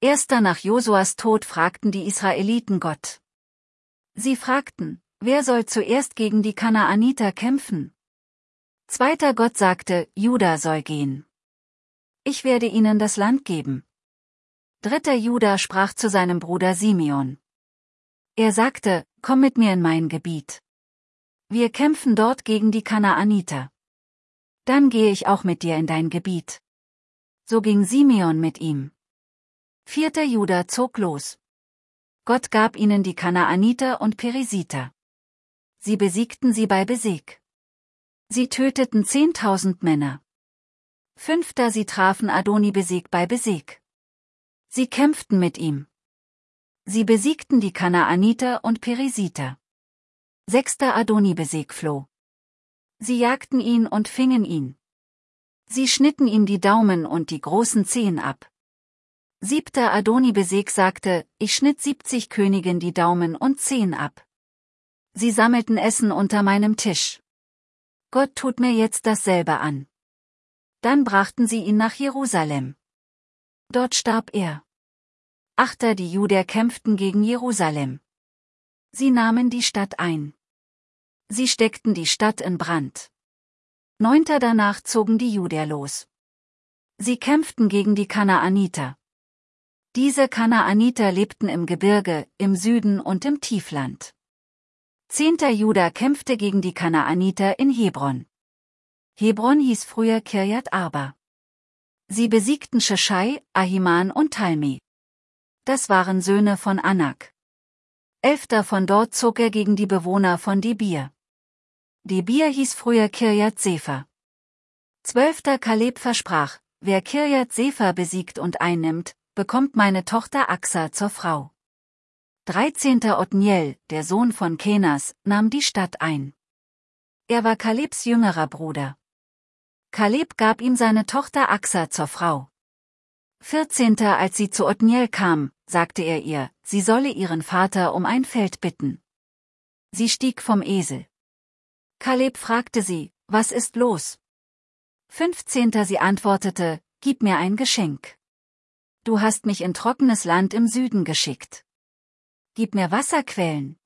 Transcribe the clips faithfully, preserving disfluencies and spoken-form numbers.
Erster nach Josuas Tod fragten die Israeliten Gott. Sie fragten, wer soll zuerst gegen die Kanaaniter kämpfen? Zweiter Gott sagte, Juda soll gehen. Ich werde ihnen das Land geben. Dritter Juda sprach zu seinem Bruder Simeon. Er sagte, komm mit mir in mein Gebiet. Wir kämpfen dort gegen die Kanaaniter. Dann gehe ich auch mit dir in dein Gebiet. So ging Simeon mit ihm. Vierter Juda zog los. Gott gab ihnen die Kanaaniter und Perisiter. Sie besiegten sie bei Besek. Sie töteten zehntausend Männer. Fünfter Sie trafen Adoni-Besek bei Besek. Sie kämpften mit ihm. Sie besiegten die Kanaaniter und Perisiter. Sechster Adoni-Besek floh. Sie jagten ihn und fingen ihn. Sie schnitten ihm die Daumen und die großen Zehen ab. Siebter Adoni-Besek sagte, ich schnitt siebzig Königen die Daumen und Zehen ab. Sie sammelten Essen unter meinem Tisch. Gott tut mir jetzt dasselbe an. Dann brachten sie ihn nach Jerusalem. Dort starb er. Achter Die Juder kämpften gegen Jerusalem. Sie nahmen die Stadt ein. Sie steckten die Stadt in Brand. Neunter Danach zogen die Juder los. Sie kämpften gegen die Kanaaniter. Diese Kanaaniter lebten im Gebirge, im Süden und im Tiefland. Zehnter Juda kämpfte gegen die Kanaaniter in Hebron. Hebron hieß früher Kirjat Arba. Sie besiegten Scheschai, Ahiman und Talmi. Das waren Söhne von Anak. Elfter Von dort zog er gegen die Bewohner von Debir. Debir hieß früher Kirjat Sefer. Zwölfter Kaleb versprach, wer Kirjat Sefer besiegt und einnimmt, bekommt meine Tochter Axa zur Frau. Dreizehnter Otniel, der Sohn von Kenas, nahm die Stadt ein. Er war Kalebs jüngerer Bruder. Kaleb gab ihm seine Tochter Axa zur Frau. Vierzehnter Als sie zu Otniel kam, sagte er ihr, sie solle ihren Vater um ein Feld bitten. Sie stieg vom Esel. Kaleb fragte sie, was ist los? Fünfzehnter Sie antwortete, gib mir ein Geschenk. Du hast mich in trockenes Land im Süden geschickt. Gib mir Wasserquellen.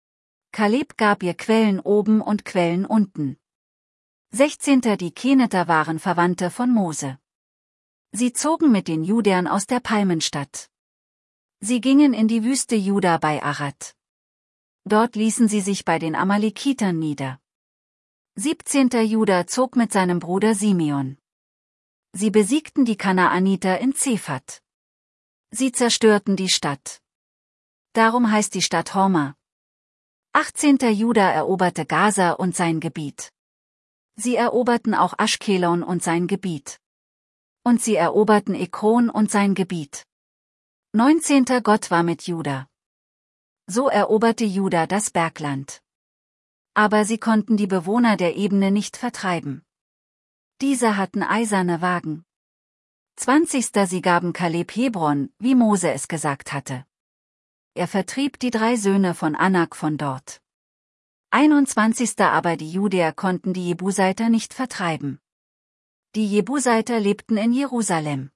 Kaleb gab ihr Quellen oben und Quellen unten. Sechzehnter Die Keneter waren Verwandte von Mose. Sie zogen mit den Judern aus der Palmenstadt. Sie gingen in die Wüste Juda bei Arad. Dort ließen sie sich bei den Amalekitern nieder. Siebzehnter Juda zog mit seinem Bruder Simeon. Sie besiegten die Kanaaniter in Zephat. Sie zerstörten die Stadt. Darum heißt die Stadt Horma. achtzehnter Juda eroberte Gaza und sein Gebiet. Sie eroberten auch Aschkelon und sein Gebiet. Und sie eroberten Ekron und sein Gebiet. neunzehnter Gott war mit Juda. So eroberte Juda das Bergland. Aber sie konnten die Bewohner der Ebene nicht vertreiben. Diese hatten eiserne Wagen. zwanzigster Sie gaben Kaleb Hebron, wie Mose es gesagt hatte. Er vertrieb die drei Söhne von Anak von dort. einundzwanzigster Aber die Judäer konnten die Jebuseiter nicht vertreiben. Die Jebuseiter lebten in Jerusalem.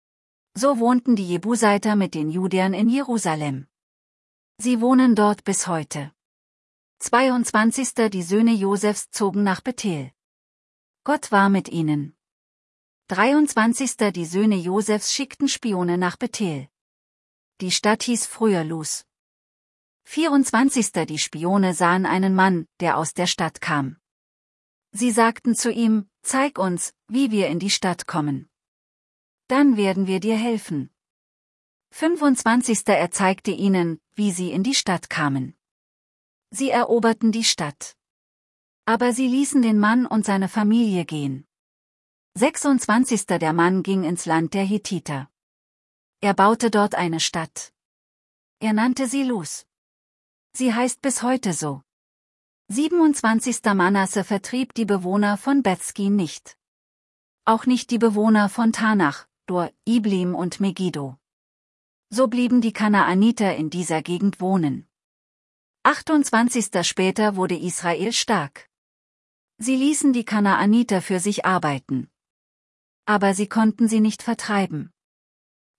So wohnten die Jebuseiter mit den Judäern in Jerusalem. Sie wohnen dort bis heute. zweiundzwanzigster Die Söhne Josefs zogen nach Bethel. Gott war mit ihnen. dreiundzwanzigster Die Söhne Josefs schickten Spione nach Bethel. Die Stadt hieß früher Luz. vierundzwanzigster Die Spione sahen einen Mann, der aus der Stadt kam. Sie sagten zu ihm, zeig uns, wie wir in die Stadt kommen. Dann werden wir dir helfen. fünfundzwanzigster Er zeigte ihnen, wie sie in die Stadt kamen. Sie eroberten die Stadt. Aber sie ließen den Mann und seine Familie gehen. sechsundzwanzigster Der Mann ging ins Land der Hethiter. Er baute dort eine Stadt. Er nannte sie Luz. Sie heißt bis heute so. siebenundzwanzigster Manasse vertrieb die Bewohner von Bethskin nicht. Auch nicht die Bewohner von Tanach, Dor, Iblim und Megiddo. So blieben die Kanaaniter in dieser Gegend wohnen. achtundzwanzigster Später wurde Israel stark. Sie ließen die Kanaaniter für sich arbeiten. Aber sie konnten sie nicht vertreiben.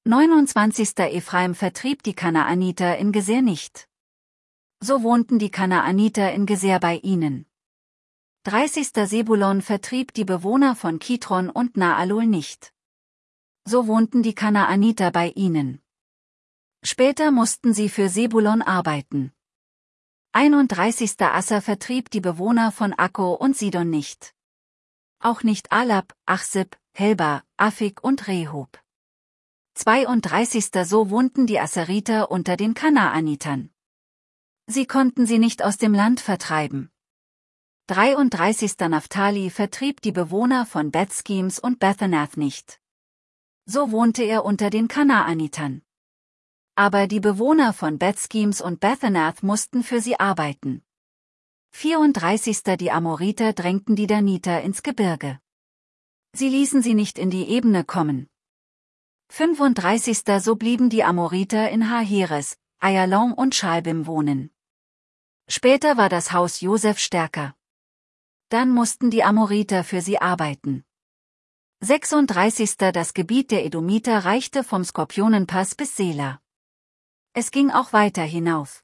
neunundzwanzigster Ephraim vertrieb die Kanaaniter in Geser nicht. So wohnten die Kanaaniter in Geser bei ihnen. dreißigster Sebulon vertrieb die Bewohner von Kitron und Naalol nicht. So wohnten die Kanaaniter bei ihnen. Später mussten sie für Sebulon arbeiten. einunddreißigster Asser vertrieb die Bewohner von Akko und Sidon nicht. Auch nicht Alab, Achsib, Helba, Afik und Rehob. zweiunddreißigster So wohnten die Asseriter unter den Kanaanitern. Sie konnten sie nicht aus dem Land vertreiben. dreiunddreißigster Naphtali vertrieb die Bewohner von Beth-Schemes und Bethanath nicht. So wohnte er unter den Kanaanitern. Aber die Bewohner von Beth-Schemes und Bethanath mussten für sie arbeiten. vierunddreißigster Die Amoriter drängten die Daniter ins Gebirge. Sie ließen sie nicht in die Ebene kommen. fünfunddreißigster So blieben die Amoriter in Haheres, Ayalon und Schalbim wohnen. Später war das Haus Josef stärker. Dann mussten die Amoriter für sie arbeiten. sechsunddreißigster Das Gebiet der Edomiter reichte vom Skorpionenpass bis Sela. Es ging auch weiter hinauf.